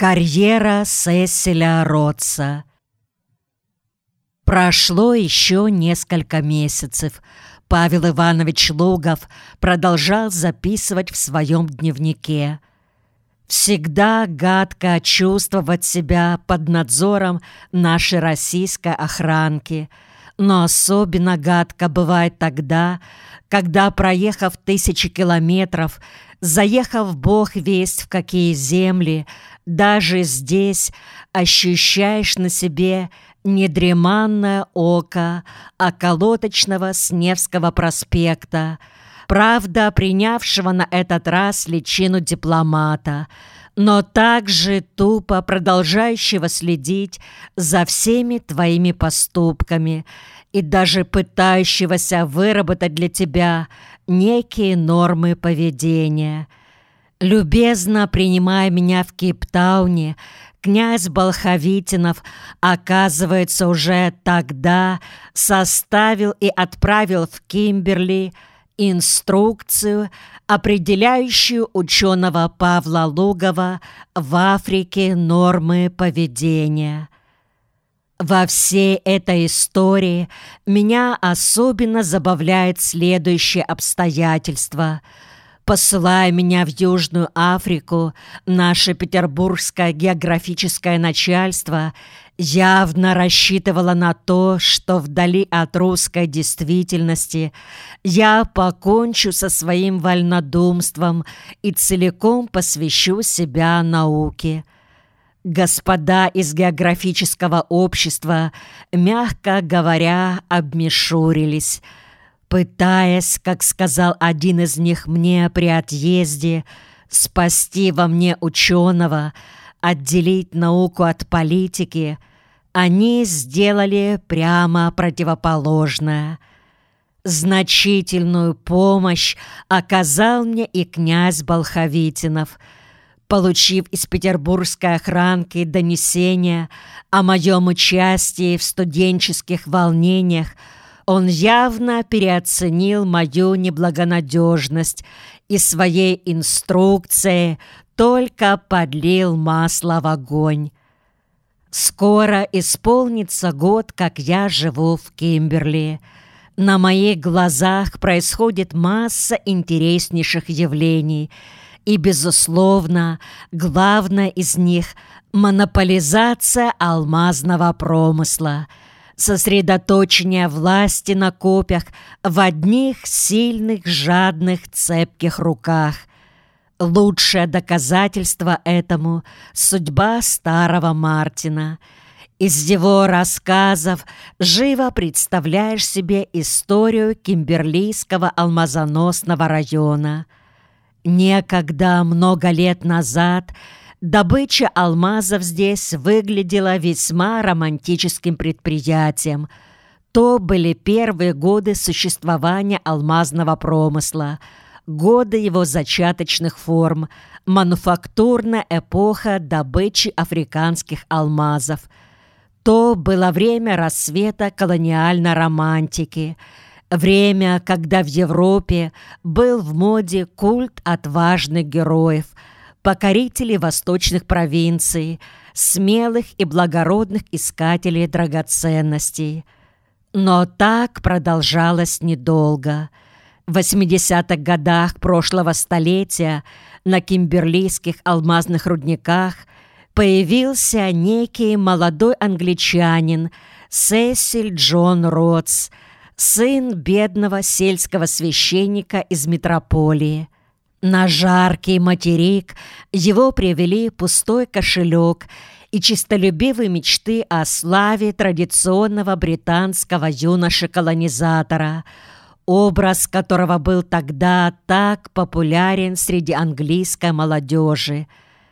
Карьера Сесиля Ротса. Прошло еще несколько месяцев. Павел Иванович Лугов продолжал записывать в своем дневнике. «Всегда гадко чувствовать себя под надзором нашей российской охранки, но особенно гадко бывает тогда, когда, проехав 1000 километров, заехав бог весть в какие земли, даже здесь ощущаешь на себе недреманное око околоточного с Невского проспекта, правда, принявшего на этот раз личину дипломата, но также тупо продолжающего следить за всеми твоими поступками и даже пытающегося выработать для тебя некие нормы поведения. Любезно принимая меня в Кейптауне, князь Болховитинов, оказывается, уже тогда составил и отправил в Кимберли инструкцию, определяющую ученого Павла Лугова в Африке нормы поведения. Во всей этой истории меня особенно забавляет следующее обстоятельство. Посылая меня в Южную Африку, наше петербургское географическое начальство явно рассчитывало на то, что вдали от русской действительности я покончу со своим вольнодумством и целиком посвящу себя науке. Господа из географического общества, мягко говоря, обмешурились, пытаясь, как сказал один из них мне при отъезде, спасти во мне ученого, отделить науку от политики. Они сделали прямо противоположное. Значительную помощь оказал мне и князь Болховитинов. Получив из петербургской охранки донесение о моем участии в студенческих волнениях, он явно переоценил мою неблагонадежность и своей инструкцией только подлил масло в огонь. Скоро исполнится год, как я живу в Кимберли. На моих глазах происходит масса интереснейших явлений, и, безусловно, главное из них – монополизация алмазного промысла, сосредоточение власти на копьях в одних сильных, жадных, цепких руках. Лучшее доказательство этому – судьба старого Мартина. Из его рассказов живо представляешь себе историю Кимберлийского алмазоносного района. Некогда, много лет назад, добыча алмазов здесь выглядела весьма романтическим предприятием. То были первые годы существования алмазного промысла, годы его зачаточных форм, мануфактурная эпоха добычи африканских алмазов. То было время расцвета колониальной романтики, время, когда в Европе был в моде культ отважных героев, покорителей восточных провинций, смелых и благородных искателей драгоценностей. Но так продолжалось недолго. В 80-х годах прошлого столетия на кимберлийских алмазных рудниках появился некий молодой англичанин Сесиль Джон Ротс, сын бедного сельского священника из метрополии. На жаркий материк его привели пустой кошелек и честолюбивые мечты о славе традиционного британского юноши-колонизатора, образ которого был тогда так популярен среди английской молодежи.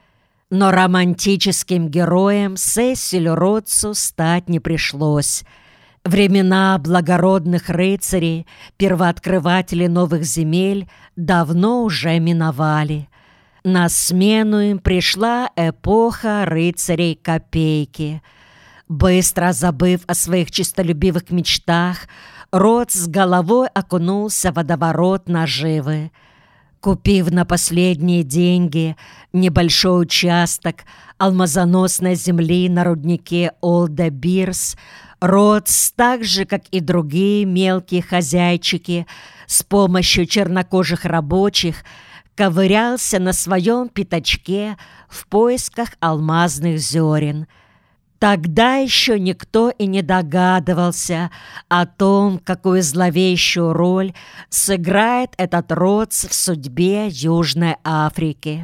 Но романтическим героем Сесилю Ротсу стать не пришлось. Времена благородных рыцарей, первооткрывателей новых земель, давно уже миновали. На смену им пришла эпоха рыцарей копейки. Быстро забыв о своих честолюбивых мечтах, Ротс с головой окунулся в водоворот наживы. Купив на последние деньги небольшой участок алмазоносной земли на руднике Олд-де-Бирс, Роудс, так же, как и другие мелкие хозяйчики, с помощью чернокожих рабочих ковырялся на своем пятачке в поисках алмазных зерен. Тогда еще никто и не догадывался о том, какую зловещую роль сыграет этот Роудс в судьбе Южной Африки.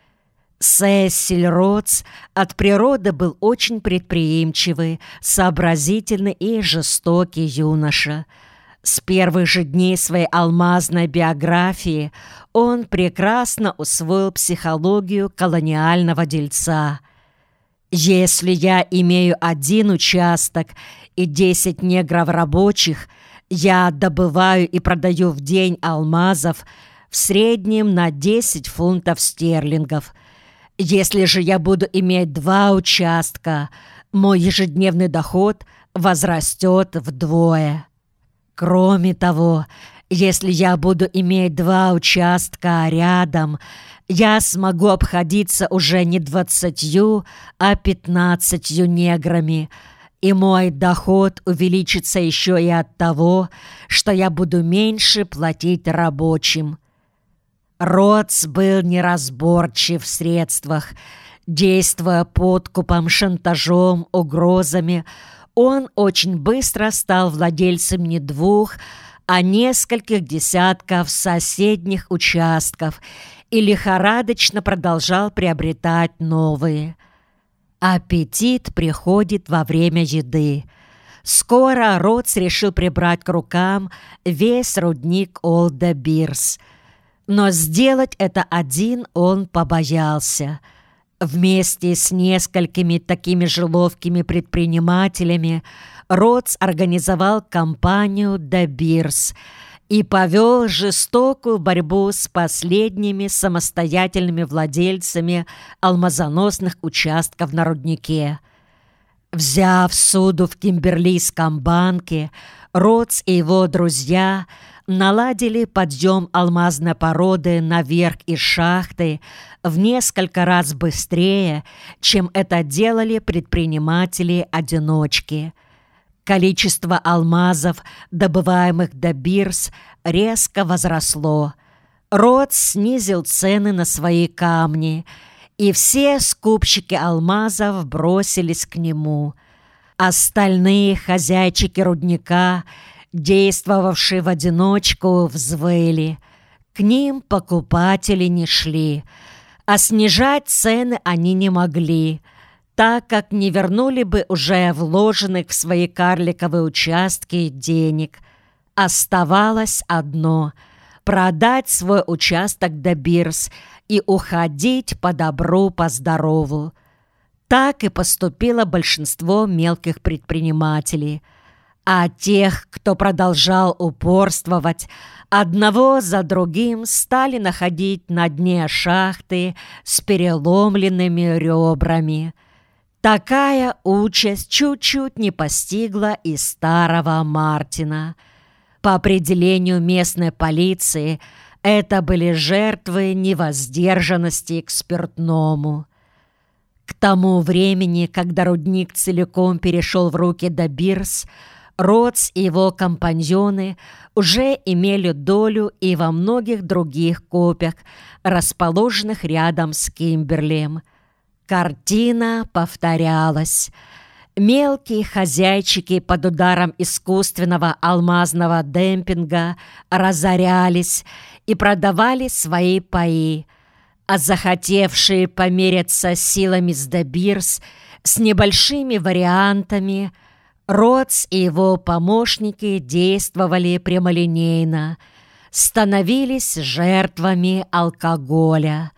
Сесиль Роудс от природы был очень предприимчивый, сообразительный и жестокий юноша. С первых же дней своей алмазной биографии он прекрасно усвоил психологию колониального дельца. «Если я имею 1 участок и 10 негров рабочих, я добываю и продаю в день алмазов в среднем на 10 фунтов стерлингов. Если же я буду иметь 2 участка, мой ежедневный доход возрастет вдвое. Кроме того, если я буду иметь 2 участка рядом, я смогу обходиться уже не 20, а 15 неграми, и мой доход увеличится еще и от того, что я буду меньше платить рабочим». Роудс был неразборчив в средствах. Действуя подкупом, шантажом, угрозами, он очень быстро стал владельцем не 2, а нескольких десятков соседних участков и лихорадочно продолжал приобретать новые. Аппетит приходит во время еды. Скоро Роудс решил прибрать к рукам весь рудник Олд-де-Бирс. Но сделать это один он побоялся. Вместе с несколькими такими же ловкими предпринимателями Роудс организовал компанию «Де Бирс» и повел жестокую борьбу с последними самостоятельными владельцами алмазоносных участков на руднике. Взяв суду в Кимберлийском банке, Роудс и его друзья наладили подъем алмазной породы наверх из шахты в несколько раз быстрее, чем это делали предприниматели-одиночки. Количество алмазов, добываемых Де Бирс, резко возросло. Роудс снизил цены на свои камни, и все скупщики алмазов бросились к нему. Остальные хозяйчики рудника, действовавшие в одиночку, взвыли. К ним покупатели не шли, а снижать цены они не могли, так как не вернули бы уже вложенных в свои карликовые участки денег. Оставалось одно — продать свой участок Де Бирс и уходить по добру, по здорову. Так и поступило большинство мелких предпринимателей. А тех, кто продолжал упорствовать, одного за другим стали находить на дне шахты с переломленными ребрами. Такая участь чуть-чуть не постигла и старого Мартина. По определению местной полиции, это были жертвы невоздержанности к спиртному. К тому времени, когда рудник целиком перешел в руки Де Бирс, Роудс и его компаньоны уже имели долю и во многих других копиях, расположенных рядом с Кимберлием. Картина повторялась. Мелкие хозяйчики под ударом искусственного алмазного демпинга разорялись и продавали свои паи, а захотевшие померяться силами с Де Бирс с небольшими вариантами, Роудс и его помощники действовали прямолинейно, становились жертвами алкоголя.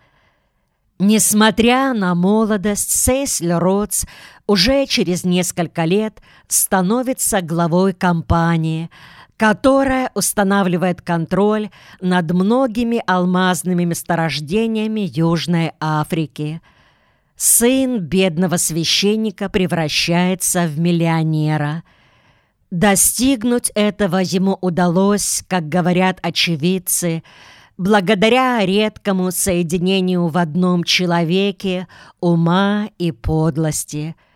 Несмотря на молодость, Сесиль Роудс уже через несколько лет становится главой компании, которая устанавливает контроль над многими алмазными месторождениями Южной Африки. Сын бедного священника превращается в миллионера. Достигнуть этого ему удалось, как говорят очевидцы, благодаря редкому соединению в одном человеке ума и подлости.